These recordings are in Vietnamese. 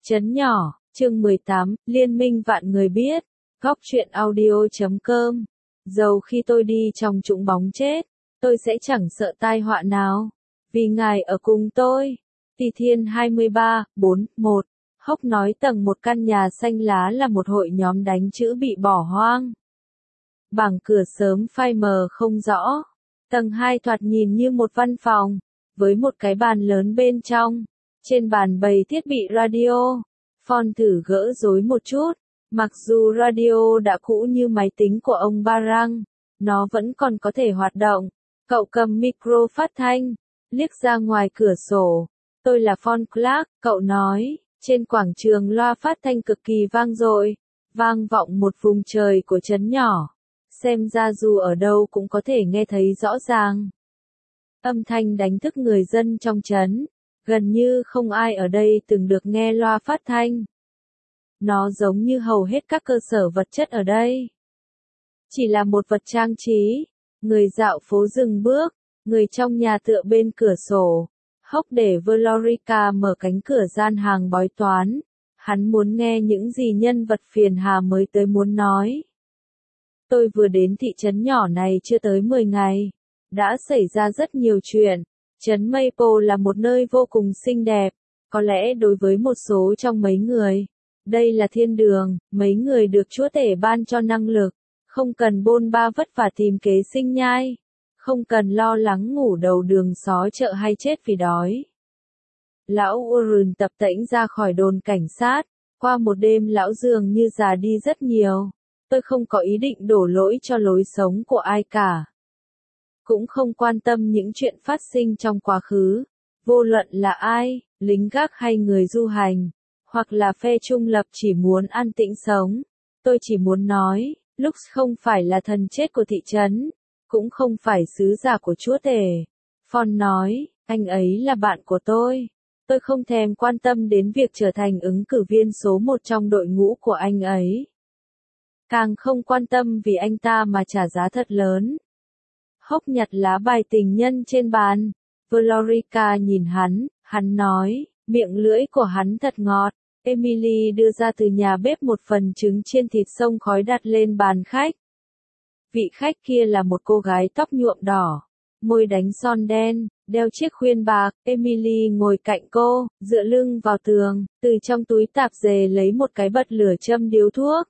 Trấn nhỏ, chương 18, Liên minh vạn người biết, góc truyện audio.com. Dầu khi tôi đi trong trũng bóng chết, tôi sẽ chẳng sợ tai họa nào, vì ngài ở cùng tôi. Tỳ Thiên 23:4-1. Hốc nói tầng một căn nhà xanh lá là một hội nhóm đánh chữ bị bỏ hoang. Bảng cửa sớm phai mờ không rõ. Tầng 2 thoạt nhìn như một văn phòng, với một cái bàn lớn bên trong. Trên bàn bày thiết bị radio. Phong thử gỡ rối một chút. Mặc dù radio đã cũ như máy tính của ông Barang, nó vẫn còn có thể hoạt động. Cậu cầm micro phát thanh, liếc ra ngoài cửa sổ. Tôi là Phong Clark, cậu nói. Trên quảng trường loa phát thanh cực kỳ vang dội, vang vọng một vùng trời của trấn nhỏ. Xem ra dù ở đâu cũng có thể nghe thấy rõ ràng. Âm thanh đánh thức người dân trong trấn. Gần như không ai ở đây từng được nghe loa phát thanh. Nó giống như hầu hết các cơ sở vật chất ở đây. Chỉ là một vật trang trí. Người dạo phố dừng bước, người trong nhà tựa bên cửa sổ. Hốc để Veronica mở cánh cửa gian hàng bói toán. Hắn muốn nghe những gì nhân vật phiền hà mới tới muốn nói. Tôi vừa đến thị trấn nhỏ này chưa tới 10 ngày. Đã xảy ra rất nhiều chuyện. Trấn Maple là một nơi vô cùng xinh đẹp. Có lẽ đối với một số trong mấy người, đây là thiên đường. Mấy người được Chúa Tể ban cho năng lực. Không cần bôn ba vất vả tìm kế sinh nhai. Không cần lo lắng ngủ đầu đường xó chợ hay chết vì đói. Lão Warren tập tễnh ra khỏi đồn cảnh sát. Qua một đêm lão dường như già đi rất nhiều. Tôi không có ý định đổ lỗi cho lối sống của ai cả. Cũng không quan tâm những chuyện phát sinh trong quá khứ. Vô luận là ai, lính gác hay người du hành, hoặc là phe trung lập chỉ muốn an tĩnh sống. Tôi chỉ muốn nói, Lux không phải là thần chết của thị trấn, cũng không phải sứ giả của Chúa Tể. Phong nói, anh ấy là bạn của tôi. Tôi không thèm quan tâm đến việc trở thành ứng cử viên số 1 trong đội ngũ của anh ấy. Càng không quan tâm vì anh ta mà trả giá thật lớn. Hốc nhặt lá bài tình nhân trên bàn. Veronica nhìn hắn nói, miệng lưỡi của hắn thật ngọt. Emily đưa ra từ nhà bếp một phần trứng chiên thịt xông khói đặt lên bàn khách. Vị khách kia là một cô gái tóc nhuộm đỏ, môi đánh son đen, đeo chiếc khuyên bạc. Emily ngồi cạnh cô, dựa lưng vào tường, từ trong túi tạp dề lấy một cái bật lửa châm điếu thuốc.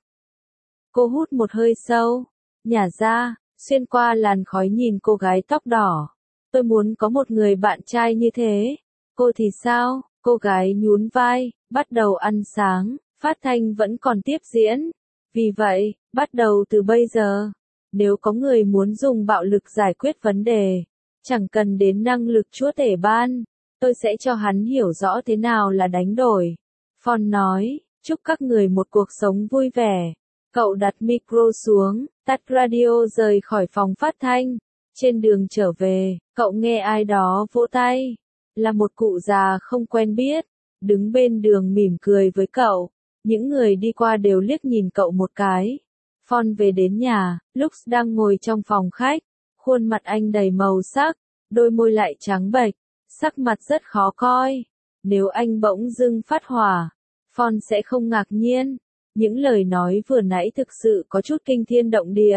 Cô hút một hơi sâu, nhả ra, xuyên qua làn khói nhìn cô gái tóc đỏ. Tôi muốn có một người bạn trai như thế. Cô thì sao? Cô gái nhún vai, bắt đầu ăn sáng, phát thanh vẫn còn tiếp diễn. Vì vậy, bắt đầu từ bây giờ, nếu có người muốn dùng bạo lực giải quyết vấn đề, chẳng cần đến năng lực Chúa Tể ban, tôi sẽ cho hắn hiểu rõ thế nào là đánh đổi. Phong nói, chúc các người một cuộc sống vui vẻ. Cậu đặt micro xuống, tắt radio rời khỏi phòng phát thanh. Trên đường trở về, cậu nghe ai đó vỗ tay. Là một cụ già không quen biết, đứng bên đường mỉm cười với cậu. Những người đi qua đều liếc nhìn cậu một cái. Phong về đến nhà, Lux đang ngồi trong phòng khách. Khuôn mặt anh đầy màu sắc, đôi môi lại trắng bệch, sắc mặt rất khó coi. Nếu anh bỗng dưng phát hỏa, Phong sẽ không ngạc nhiên. Những lời nói vừa nãy thực sự có chút kinh thiên động địa.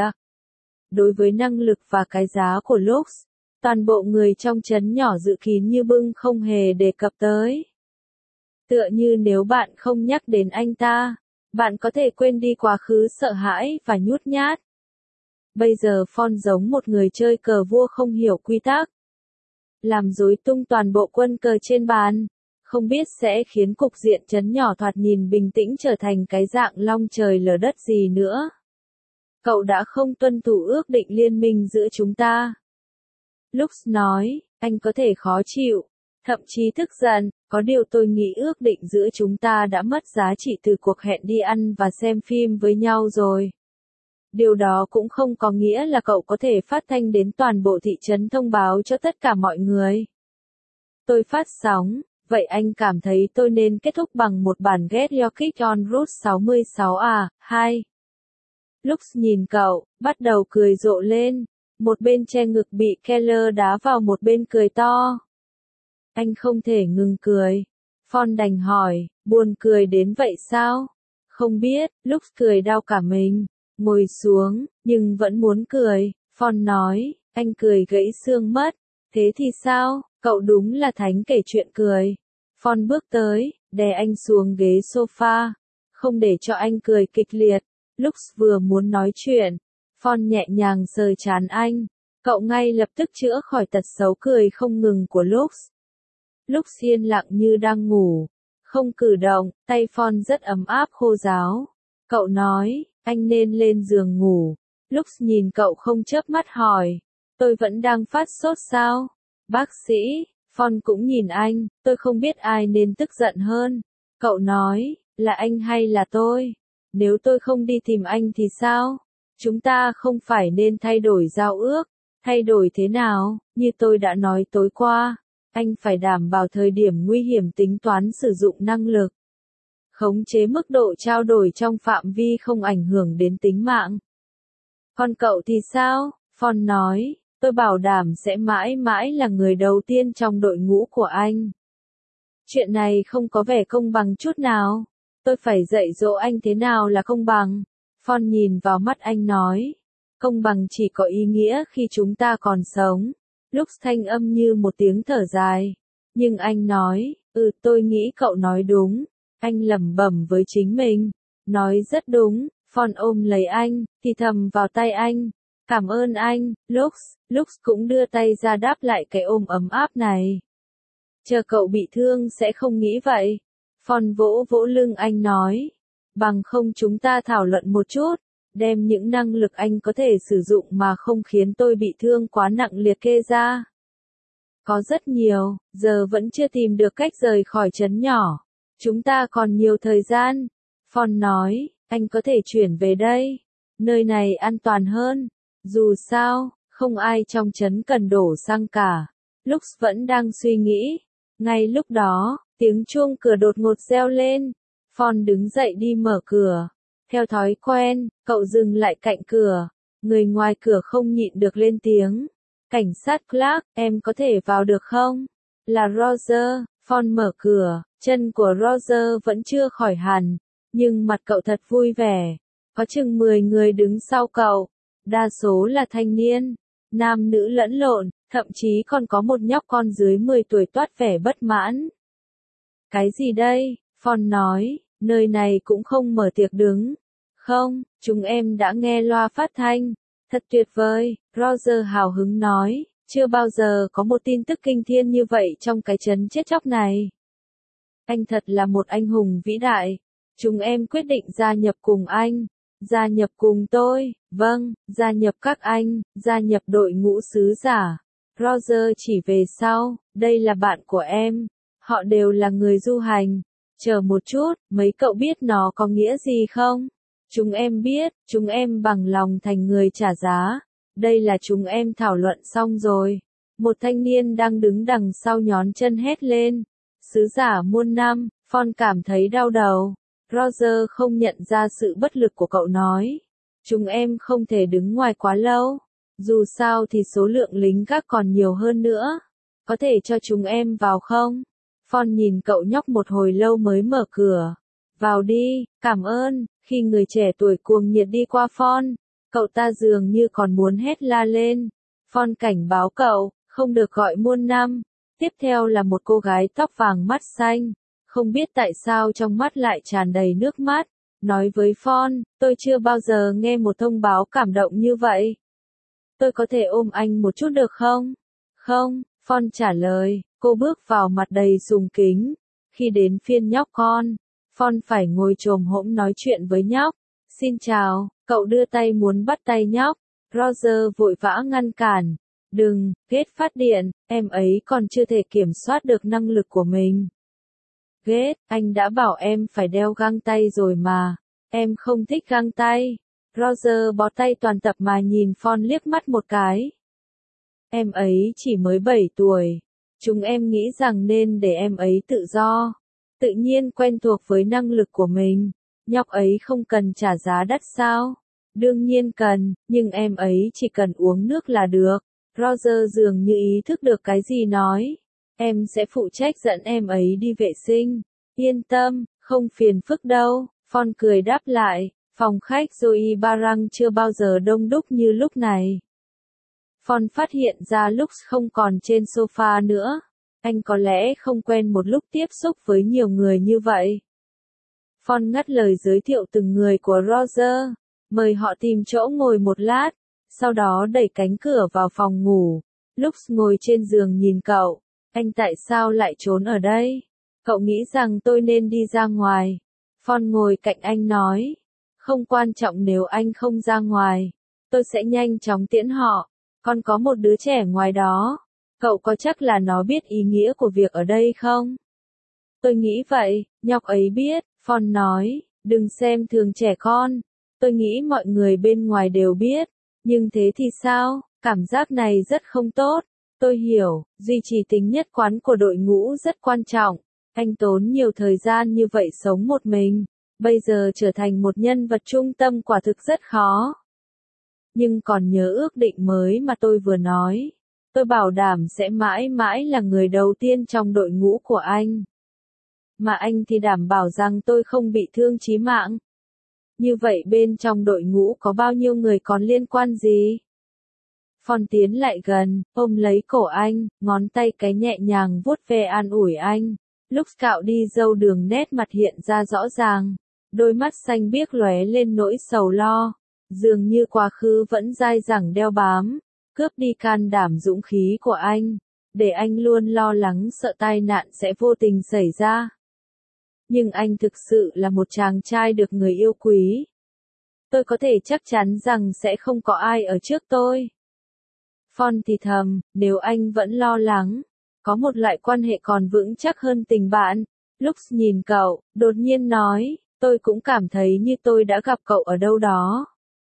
Đối với năng lực và cái giá của Lux, toàn bộ người trong trấn nhỏ dự kín như bưng không hề đề cập tới. Tựa như nếu bạn không nhắc đến anh ta, bạn có thể quên đi quá khứ sợ hãi và nhút nhát. Bây giờ Phong giống một người chơi cờ vua không hiểu quy tắc. Làm rối tung toàn bộ quân cờ trên bàn. Không biết sẽ khiến cục diện trấn nhỏ thoạt nhìn bình tĩnh trở thành cái dạng long trời lở đất gì nữa. Cậu đã không tuân thủ ước định liên minh giữa chúng ta. Lux nói, anh có thể khó chịu, thậm chí tức giận, có điều tôi nghĩ ước định giữa chúng ta đã mất giá trị từ cuộc hẹn đi ăn và xem phim với nhau rồi. Điều đó cũng không có nghĩa là cậu có thể phát thanh đến toàn bộ thị trấn thông báo cho tất cả mọi người. Tôi phát sóng. Vậy anh cảm thấy tôi nên kết thúc bằng một bản Get Your Kick on Route 66 à? 2. Lux nhìn cậu, bắt đầu cười rộ lên. Một bên che ngực bị Keller đá vào một bên cười to. Anh không thể ngừng cười. Phong đành hỏi, buồn cười đến vậy sao? Không biết, Lux cười đau cả mình. Ngồi xuống, nhưng vẫn muốn cười. Phong nói, anh cười gãy xương mất. Thế thì sao, cậu đúng là thánh kể chuyện cười. Phong bước tới, đè anh xuống ghế sofa. Không để cho anh cười kịch liệt. Lux vừa muốn nói chuyện. Phong nhẹ nhàng sờ trán anh. Cậu ngay lập tức chữa khỏi tật xấu cười không ngừng của Lux. Lux yên lặng như đang ngủ. Không cử động, tay Phong rất ấm áp khô ráo. Cậu nói, anh nên lên giường ngủ. Lux nhìn cậu không chớp mắt hỏi, tôi vẫn đang phát sốt sao? Bác sĩ, Phong cũng nhìn anh, tôi không biết ai nên tức giận hơn. Cậu nói, là anh hay là tôi? Nếu tôi không đi tìm anh thì sao? Chúng ta không phải nên thay đổi giao ước. Thay đổi thế nào? Như tôi đã nói tối qua, anh phải đảm bảo thời điểm nguy hiểm tính toán sử dụng năng lực. Khống chế mức độ trao đổi trong phạm vi không ảnh hưởng đến tính mạng. Còn cậu thì sao? Phong nói, tôi bảo đảm sẽ mãi mãi là người đầu tiên trong đội ngũ của anh. Chuyện này không có vẻ công bằng chút nào. Tôi phải dạy dỗ anh thế nào là công bằng. Phong nhìn vào mắt anh nói, công bằng chỉ có ý nghĩa khi chúng ta còn sống. Lux thanh âm như một tiếng thở dài. Nhưng anh nói, tôi nghĩ cậu nói đúng. Anh lẩm bẩm với chính mình. Nói rất đúng. Phong ôm lấy anh, thì thầm vào tay anh. Cảm ơn anh, Lux. Lux cũng đưa tay ra đáp lại cái ôm ấm áp này. Chờ cậu bị thương sẽ không nghĩ vậy. Phong vỗ vỗ lưng anh nói. Bằng không chúng ta thảo luận một chút. Đem những năng lực anh có thể sử dụng mà không khiến tôi bị thương quá nặng liệt kê ra. Có rất nhiều, giờ vẫn chưa tìm được cách rời khỏi trấn nhỏ. Chúng ta còn nhiều thời gian. Phong nói, anh có thể chuyển về đây. Nơi này an toàn hơn. Dù sao, không ai trong trấn cần đổ xăng cả. Lux vẫn đang suy nghĩ. Ngay lúc đó, tiếng chuông cửa đột ngột reo lên. Phong đứng dậy đi mở cửa. Theo thói quen, cậu dừng lại cạnh cửa. Người ngoài cửa không nhịn được lên tiếng. Cảnh sát Clark, em có thể vào được không? Là Roger. Phong mở cửa, chân của Roger vẫn chưa khỏi hẳn. Nhưng mặt cậu thật vui vẻ. Có chừng 10 người đứng sau cậu. Đa số là thanh niên, nam nữ lẫn lộn, thậm chí còn có một nhóc con dưới 10 tuổi toát vẻ bất mãn. Cái gì đây? Phong nói, nơi này cũng không mở tiệc đứng. Không, chúng em đã nghe loa phát thanh. Thật tuyệt vời, Roger hào hứng nói, chưa bao giờ có một tin tức kinh thiên như vậy trong cái trấn chết chóc này. Anh thật là một anh hùng vĩ đại. Chúng em quyết định gia nhập cùng anh. Gia nhập cùng tôi, vâng, gia nhập các anh, gia nhập đội ngũ sứ giả. Roger chỉ về sau, đây là bạn của em. Họ đều là người du hành. Chờ một chút, mấy cậu biết nó có nghĩa gì không? Chúng em biết, chúng em bằng lòng thành người trả giá. Đây là chúng em thảo luận xong rồi. Một thanh niên đang đứng đằng sau nhón chân hét lên. Sứ giả muôn năm, Phong cảm thấy đau đầu. Roger không nhận ra sự bất lực của cậu nói. Chúng em không thể đứng ngoài quá lâu. Dù sao thì số lượng lính gác còn nhiều hơn nữa. Có thể cho chúng em vào không? Phong nhìn cậu nhóc một hồi lâu mới mở cửa. Vào đi, cảm ơn. Khi người trẻ tuổi cuồng nhiệt đi qua Phong, cậu ta dường như còn muốn hét la lên. Phong cảnh báo cậu, không được gọi muôn năm. Tiếp theo là một cô gái tóc vàng mắt xanh. Không biết tại sao trong mắt lại tràn đầy nước mắt. Nói với Phong, tôi chưa bao giờ nghe một thông báo cảm động như vậy. Tôi có thể ôm anh một chút được không? Không, Phong trả lời. Cô bước vào mặt đầy sùng kính. Khi đến phiên nhóc con, Phong phải ngồi chồm hổm nói chuyện với nhóc. Xin chào, cậu đưa tay muốn bắt tay nhóc. Roger vội vã ngăn cản. Đừng, Ghét phát điện, em ấy còn chưa thể kiểm soát được năng lực của mình. Ghét, anh đã bảo em phải đeo găng tay rồi mà. Em không thích găng tay. Roger bó tay toàn tập mà nhìn Phong liếc mắt một cái. Em ấy chỉ mới 7 tuổi. Chúng em nghĩ rằng nên để em ấy tự do. Tự nhiên quen thuộc với năng lực của mình. Nhóc ấy không cần trả giá đắt sao? Đương nhiên cần, nhưng em ấy chỉ cần uống nước là được. Roger dường như ý thức được cái gì nói. Em sẽ phụ trách dẫn em ấy đi vệ sinh. Yên tâm, không phiền phức đâu. Phong cười đáp lại, phòng khách Joey Barang chưa bao giờ đông đúc như lúc này. Phong phát hiện ra Lux không còn trên sofa nữa. Anh có lẽ không quen một lúc tiếp xúc với nhiều người như vậy. Phong ngắt lời giới thiệu từng người của Roger, mời họ tìm chỗ ngồi một lát, sau đó đẩy cánh cửa vào phòng ngủ. Lux ngồi trên giường nhìn cậu, anh tại sao lại trốn ở đây? Cậu nghĩ rằng tôi nên đi ra ngoài. Phong ngồi cạnh anh nói, không quan trọng nếu anh không ra ngoài, tôi sẽ nhanh chóng tiễn họ, còn có một đứa trẻ ngoài đó. Cậu có chắc là nó biết ý nghĩa của việc ở đây không? Tôi nghĩ vậy, nhóc ấy biết, Phong nói, đừng xem thường trẻ con. Tôi nghĩ mọi người bên ngoài đều biết, nhưng thế thì sao? Cảm giác này rất không tốt. Tôi hiểu, duy trì tính nhất quán của đội ngũ rất quan trọng. Anh tốn nhiều thời gian như vậy sống một mình, bây giờ trở thành một nhân vật trung tâm quả thực rất khó. Nhưng còn nhớ ước định mới mà tôi vừa nói. Tôi bảo đảm sẽ mãi mãi là người đầu tiên trong đội ngũ của anh. Mà anh thì đảm bảo rằng tôi không bị thương chí mạng. Như vậy bên trong đội ngũ có bao nhiêu người còn liên quan gì? Phong tiến lại gần, ôm lấy cổ anh, ngón tay cái nhẹ nhàng vuốt ve an ủi anh. Lúc cạo đi râu đường nét mặt hiện ra rõ ràng. Đôi mắt xanh biếc lóe lên nỗi sầu lo. Dường như quá khứ vẫn dai dẳng đeo bám. Cướp đi can đảm dũng khí của anh. Để anh luôn lo lắng sợ tai nạn sẽ vô tình xảy ra. Nhưng anh thực sự là một chàng trai được người yêu quý. Tôi có thể chắc chắn rằng sẽ không có ai ở trước tôi. Phong thì thầm, nếu anh vẫn lo lắng, có một loại quan hệ còn vững chắc hơn tình bạn. Lux nhìn cậu, đột nhiên nói, tôi cũng cảm thấy như tôi đã gặp cậu ở đâu đó.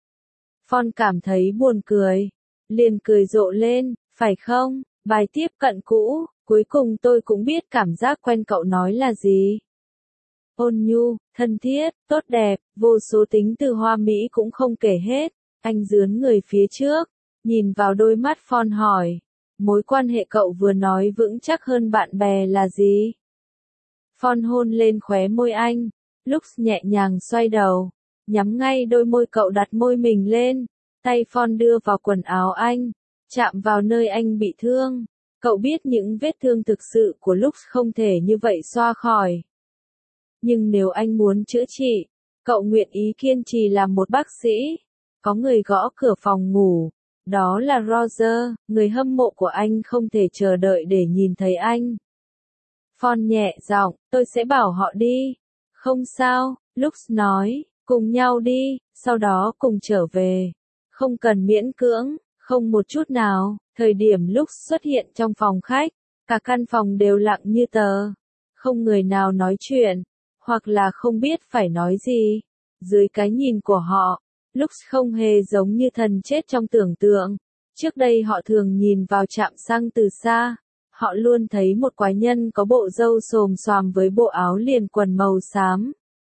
Phong cảm thấy buồn cười, liền cười rộ lên, phải không? Bài tiếp cận cũ, cuối cùng tôi cũng biết cảm giác quen cậu nói là gì. Ôn nhu, thân thiết, tốt đẹp, vô số tính từ hoa mỹ cũng không kể hết. Anh dướn người phía trước, nhìn vào đôi mắt Phong hỏi, mối quan hệ cậu vừa nói vững chắc hơn bạn bè là gì? Phong hôn lên khóe môi anh, Lux nhẹ nhàng xoay đầu, nhắm ngay đôi môi cậu đặt môi mình lên, tay Phong đưa vào quần áo anh, chạm vào nơi anh bị thương. Cậu biết những vết thương thực sự của Lux không thể như vậy xoa khỏi. Nhưng nếu anh muốn chữa trị, cậu nguyện ý kiên trì làm một bác sĩ. Có người gõ cửa phòng ngủ. Đó là Roger, người hâm mộ của anh không thể chờ đợi để nhìn thấy anh. Phong nhẹ giọng, tôi sẽ bảo họ đi. Không sao, Lux nói, cùng nhau đi, sau đó cùng trở về. Không cần miễn cưỡng, không một chút nào. Thời điểm Lux xuất hiện trong phòng khách, cả căn phòng đều lặng như tờ. Không người nào nói chuyện, hoặc là không biết phải nói gì. Dưới cái nhìn của họ, Lux không hề giống như thần chết trong tưởng tượng. Trước đây họ thường nhìn vào trạm xăng từ xa. Họ luôn thấy một quái nhân có bộ râu xồm xoàm với bộ áo liền quần màu xám.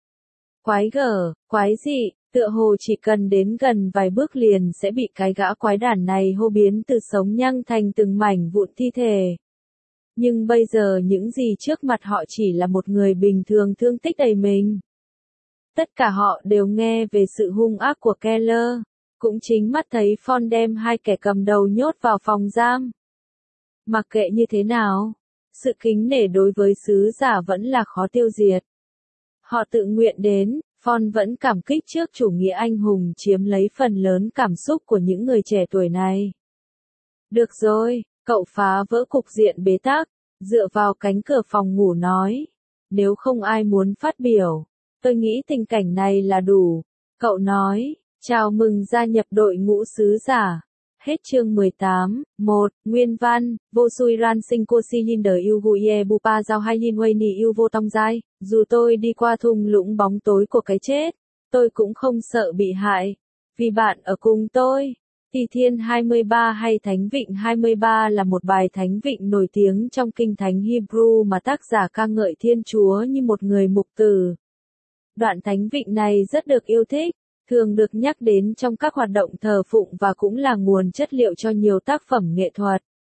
Quái gở, quái dị, tựa hồ chỉ cần đến gần vài bước liền sẽ bị cái gã quái đản này hô biến từ sống nhăng thành từng mảnh vụn thi thể. Nhưng bây giờ những gì trước mặt họ chỉ là một người bình thường thương tích đầy mình. Tất cả họ đều nghe về sự hung ác của Keller, cũng chính mắt thấy Phong đem hai kẻ cầm đầu nhốt vào phòng giam. Mặc kệ như thế nào, sự kính nể đối với sứ giả vẫn là khó tiêu diệt. Họ tự nguyện đến, Phong vẫn cảm kích trước chủ nghĩa anh hùng chiếm lấy phần lớn cảm xúc của những người trẻ tuổi này. Được rồi, cậu phá vỡ cục diện bế tắc, dựa vào cánh cửa phòng ngủ nói. Nếu không ai muốn phát biểu, tôi nghĩ tình cảnh này là đủ. Cậu nói, chào mừng gia nhập đội ngũ sứ giả. Hết chương 18, 1, Nguyên văn, vô sui ran sinh cô si linder yêu guye bupa giao hai lin way ni yêu vô tông dai. Dù tôi đi qua thung lũng bóng tối của cái chết, tôi cũng không sợ bị hại. Vì bạn ở cùng tôi. Tỳ Thiên 23 hay Thánh Vịnh 23 là một bài thánh vịnh nổi tiếng trong kinh thánh Hebrew mà tác giả ca ngợi Thiên Chúa như một người mục tử. Đoạn thánh vịnh này rất được yêu thích, thường được nhắc đến trong các hoạt động thờ phụng và cũng là nguồn chất liệu cho nhiều tác phẩm nghệ thuật.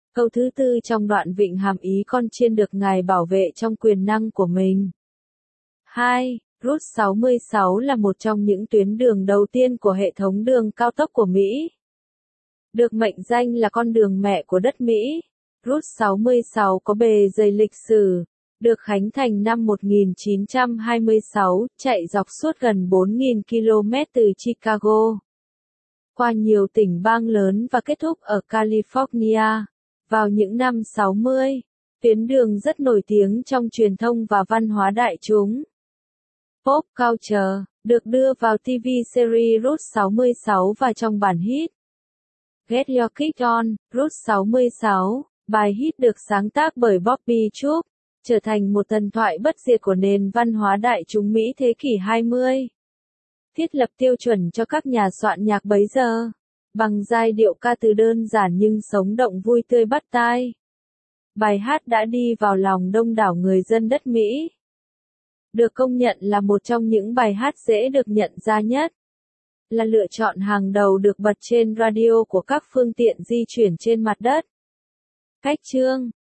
Câu thứ tư trong đoạn vịnh hàm ý con chiên được Ngài bảo vệ trong quyền năng của mình. 2. Route 66 là một trong những tuyến đường đầu tiên của hệ thống đường cao tốc của Mỹ. Được mệnh danh là con đường mẹ của đất Mỹ, Route 66 có bề dày lịch sử, được khánh thành năm 1926, chạy dọc suốt gần 4.000 km từ Chicago qua nhiều tỉnh bang lớn và kết thúc ở California. Vào những năm 60, tuyến đường rất nổi tiếng trong truyền thông và văn hóa đại chúng. Pop Culture, được đưa vào TV series Route 66 và trong bản hit Get Your Kick On, Route 66, bài hit được sáng tác bởi Bobby Chuck, trở thành một thần thoại bất diệt của nền văn hóa đại chúng Mỹ thế kỷ 20. Thiết lập tiêu chuẩn cho các nhà soạn nhạc bấy giờ, bằng giai điệu ca từ đơn giản nhưng sống động vui tươi bắt tai. Bài hát đã đi vào lòng đông đảo người dân đất Mỹ. Được công nhận là một trong những bài hát dễ được nhận ra nhất. Là lựa chọn hàng đầu được bật trên radio của các phương tiện di chuyển trên mặt đất. Cách chương